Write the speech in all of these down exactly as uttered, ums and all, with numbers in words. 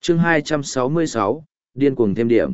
chương hai trăm sáu mươi sáu, điên cuồng thêm điểm.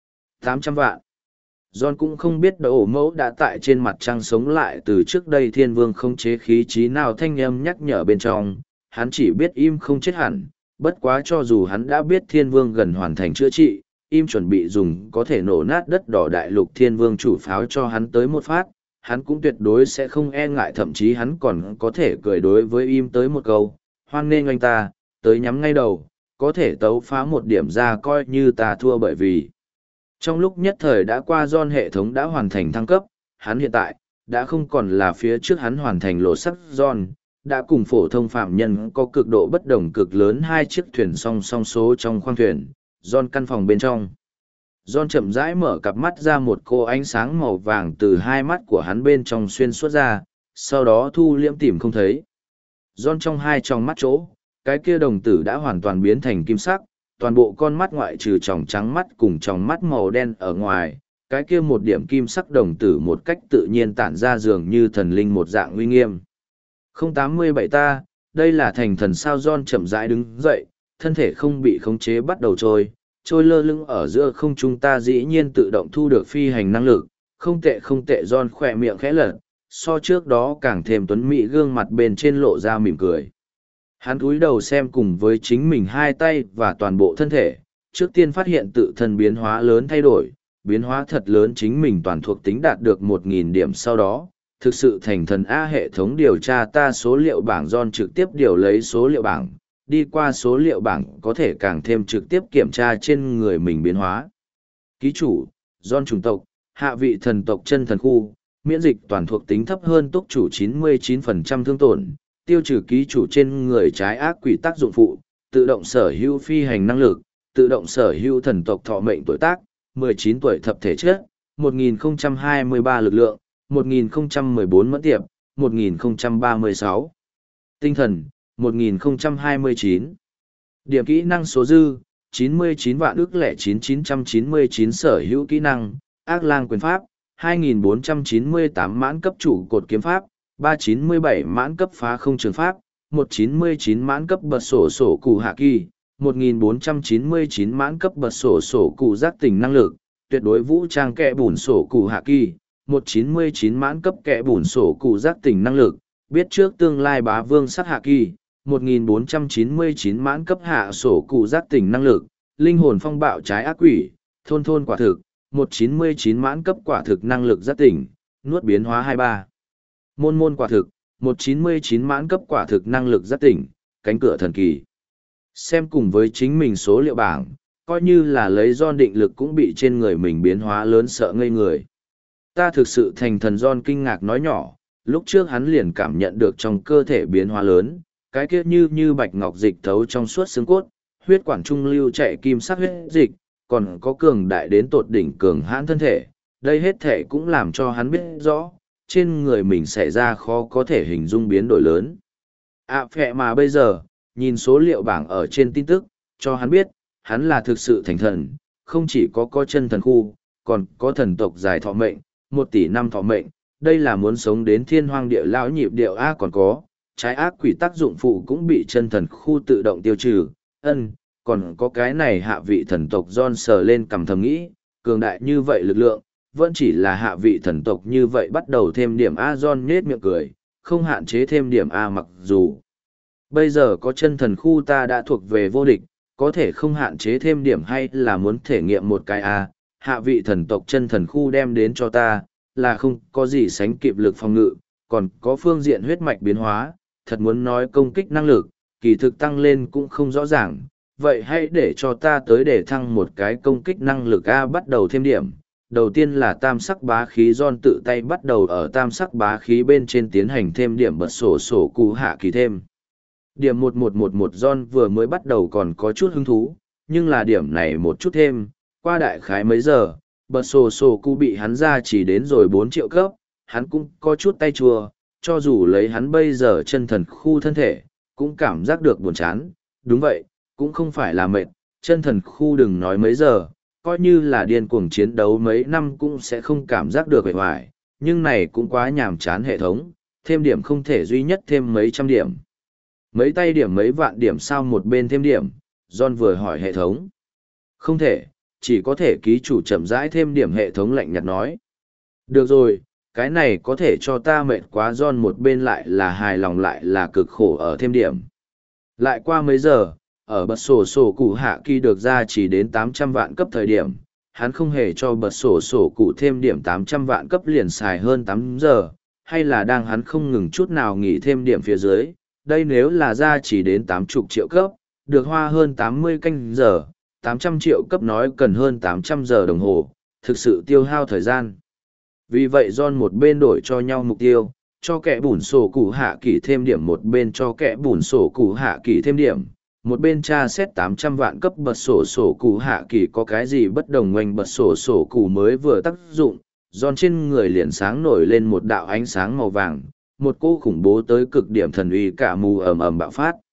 tám trăm vạn. John cũng không biết đỗ mẫu đã tại trên mặt trăng sống lại từ trước đây thiên vương không chế khí trí nào thanh âm nhắc nhở bên trong, hắn chỉ biết im không chết hẳn, bất quá cho dù hắn đã biết thiên vương gần hoàn thành chữa trị, im chuẩn bị dùng có thể nổ nát đất đỏ đại lục thiên vương chủ pháo cho hắn tới một phát, hắn cũng tuyệt đối sẽ không e ngại, thậm chí hắn còn có thể cười đối với im tới một câu, hoan nghênh anh ta, tới nhắm ngay đầu, có thể tấu phá một điểm ra coi như ta thua bởi vì. Trong lúc nhất thời đã qua John hệ thống đã hoàn thành thăng cấp, hắn hiện tại, đã không còn là phía trước hắn hoàn thành lộ sắc John, đã cùng phổ thông phạm nhân có cực độ bất đồng cực lớn hai chiếc thuyền song song số trong khoang thuyền, John căn phòng bên trong. John chậm rãi mở cặp mắt ra, một cô ánh sáng màu vàng từ hai mắt của hắn bên trong xuyên suốt ra, sau đó thu liễm tìm không thấy. John trong hai tròng mắt chỗ, cái kia đồng tử đã hoàn toàn biến thành kim sắc, toàn bộ con mắt ngoại trừ tròng trắng mắt cùng tròng mắt màu đen ở ngoài, cái kia một điểm kim sắc đồng tử một cách tự nhiên tản ra dường như thần linh một dạng uy nghiêm. không tám mươi bảy ta, đây là thành thần sao? John chậm rãi đứng dậy, thân thể không bị khống chế bắt đầu trôi, trôi lơ lửng ở giữa không trung. Ta dĩ nhiên tự động thu được phi hành năng lực, không tệ không tệ. John khỏe miệng khẽ lật, so trước đó càng thêm tuấn mỹ, gương mặt bên trên lộ ra mỉm cười. Hắn cúi đầu xem cùng với chính mình hai tay và toàn bộ thân thể, trước tiên phát hiện tự thân biến hóa lớn thay đổi, biến hóa thật lớn, chính mình toàn thuộc tính đạt được một nghìn điểm sau đó, thực sự thành thần A. Hệ thống điều tra ta số liệu bảng. John trực tiếp điều lấy số liệu bảng, đi qua số liệu bảng có thể càng thêm trực tiếp kiểm tra trên người mình biến hóa. Ký chủ, John chủng tộc, hạ vị thần tộc chân thần khu, miễn dịch toàn thuộc tính thấp hơn túc chủ chín mươi chín phần trăm thương tổn, tiêu trừ ký chủ trên người trái ác quỷ tác dụng phụ, tự động sở hữu phi hành năng lực, tự động sở hữu thần tộc thọ mệnh tuổi tác, mười chín tuổi thập thể chất, một nghìn không trăm hai mươi ba lực lượng, một nghìn không trăm mười bốn mẫn tiệp, một nghìn không trăm ba mươi sáu tinh thần, một nghìn không trăm hai mươi chín điểm kỹ năng số dư, chín mươi chín vạn ức lẻ chín chín trăm chín mươi chín sở hữu kỹ năng, ác lang quyền pháp, hai nghìn bốn trăm chín mươi tám mãn cấp trụ cột kiếm pháp, ba trăm chín mươi bảy mãn cấp phá không trường pháp, một trăm chín mươi chín mãn cấp bật sổ sổ cụ hạ kỳ, một nghìn bốn trăm chín mươi chín mãn cấp bật sổ sổ cụ giác tỉnh năng lực, tuyệt đối vũ trang kẽ bùn sổ cụ hạ kỳ, một trăm chín mươi chín mãn cấp kẽ bùn sổ cụ giác tỉnh năng lực, biết trước tương lai bá vương sát hạ kỳ, một nghìn bốn trăm chín mươi chín mãn cấp hạ sổ cụ giác tỉnh năng lực, linh hồn phong bạo trái ác quỷ, thôn thôn quả thực, một trăm chín mươi chín mãn cấp quả thực năng lực giác tỉnh, nuốt biến hóa hai mươi ba môn môn quả thực, một trăm chín mươi chín mãn cấp quả thực năng lực giác tỉnh, cánh cửa thần kỳ. Xem cùng với chính mình số liệu bảng, coi như là lấy John định lực cũng bị trên người mình biến hóa lớn sợ ngây người. Ta thực sự thành thần. John kinh ngạc nói nhỏ, lúc trước hắn liền cảm nhận được trong cơ thể biến hóa lớn, cái kia như như bạch ngọc dịch thấu trong suốt xương cốt, huyết quản trung lưu chạy kim sắc huyết dịch, còn có cường đại đến tột đỉnh cường hãn thân thể. Đây hết thể cũng làm cho hắn biết rõ, trên người mình xảy ra khó có thể hình dung biến đổi lớn. À phẹ mà bây giờ, nhìn số liệu bảng ở trên tin tức, cho hắn biết, hắn là thực sự thành thần, không chỉ có có chân thần khu, còn có thần tộc dài thọ mệnh, một tỷ năm thọ mệnh, đây là muốn sống đến thiên hoang địa lão nhịp điệu A. Còn có, trái ác quỷ tác dụng phụ cũng bị chân thần khu tự động tiêu trừ, ân, còn có cái này hạ vị thần tộc. John sờ lên cằm thầm nghĩ, cường đại như vậy lực lượng, vẫn chỉ là hạ vị thần tộc như vậy bắt đầu thêm điểm A. John nhết miệng cười, không hạn chế thêm điểm A. Mặc dù bây giờ có chân thần khu ta đã thuộc về vô địch, có thể không hạn chế thêm điểm hay là muốn thể nghiệm một cái A. Hạ vị thần tộc chân thần khu đem đến cho ta, là không có gì sánh kịp lực phòng ngự, còn có phương diện huyết mạch biến hóa, thật muốn nói công kích năng lực, kỳ thực tăng lên cũng không rõ ràng. Vậy hãy để cho ta tới để thăng một cái công kích năng lực A. Bắt đầu thêm điểm. Đầu tiên là tam sắc bá khí. John tự tay bắt đầu ở tam sắc bá khí bên trên tiến hành thêm điểm bật sổ sổ cụ hạ kỳ thêm. Điểm một một một một. John vừa mới bắt đầu còn có chút hứng thú, nhưng là điểm này một chút thêm, qua đại khái mấy giờ, bật sổ sổ cụ bị hắn ra chỉ đến rồi bốn triệu cấp, hắn cũng có chút tay chua, cho dù lấy hắn bây giờ chân thần khu thân thể, cũng cảm giác được buồn chán. Đúng vậy, cũng không phải là mệt, chân thần khu đừng nói mấy giờ, coi như là điên cuồng chiến đấu mấy năm cũng sẽ không cảm giác được vẻ hoài, nhưng này cũng quá nhàm chán. Hệ thống, thêm điểm không thể duy nhất thêm mấy trăm điểm. Mấy tay điểm mấy vạn điểm sao? Một bên thêm điểm, John vừa hỏi hệ thống. Không thể, chỉ có thể ký chủ chậm rãi thêm điểm, hệ thống lạnh nhạt nói. Được rồi, cái này có thể cho ta mệt quá. John một bên lại là hài lòng lại là cực khổ ở thêm điểm. Lại qua mấy giờ, ở bật sổ sổ cụ hạ kỳ được ra chỉ đến tám trăm vạn cấp thời điểm, hắn không hề cho bật sổ sổ cụ thêm điểm tám trăm vạn cấp liền xài hơn tám giờ, hay là đang hắn không ngừng chút nào nghỉ thêm điểm phía dưới. Đây nếu là ra chỉ đến tám mươi triệu cấp, được hoa hơn tám mươi canh giờ, tám trăm triệu cấp nói cần hơn tám trăm giờ đồng hồ, thực sự tiêu hao thời gian. Vì vậy John một bên đổi cho nhau mục tiêu, cho kẻ bùn sổ cụ hạ kỳ thêm điểm, một bên cho kẻ bùn sổ cụ hạ kỳ thêm điểm, một bên tra xét tám trăm vạn cấp bật sổ sổ cụ hạ kỳ có cái gì bất đồng. Ngoành bật sổ sổ cụ mới vừa tác dụng, John trên người liền sáng nổi lên một đạo ánh sáng màu vàng, một cô khủng bố tới cực điểm thần uy cả mù ầm ầm bạo phát.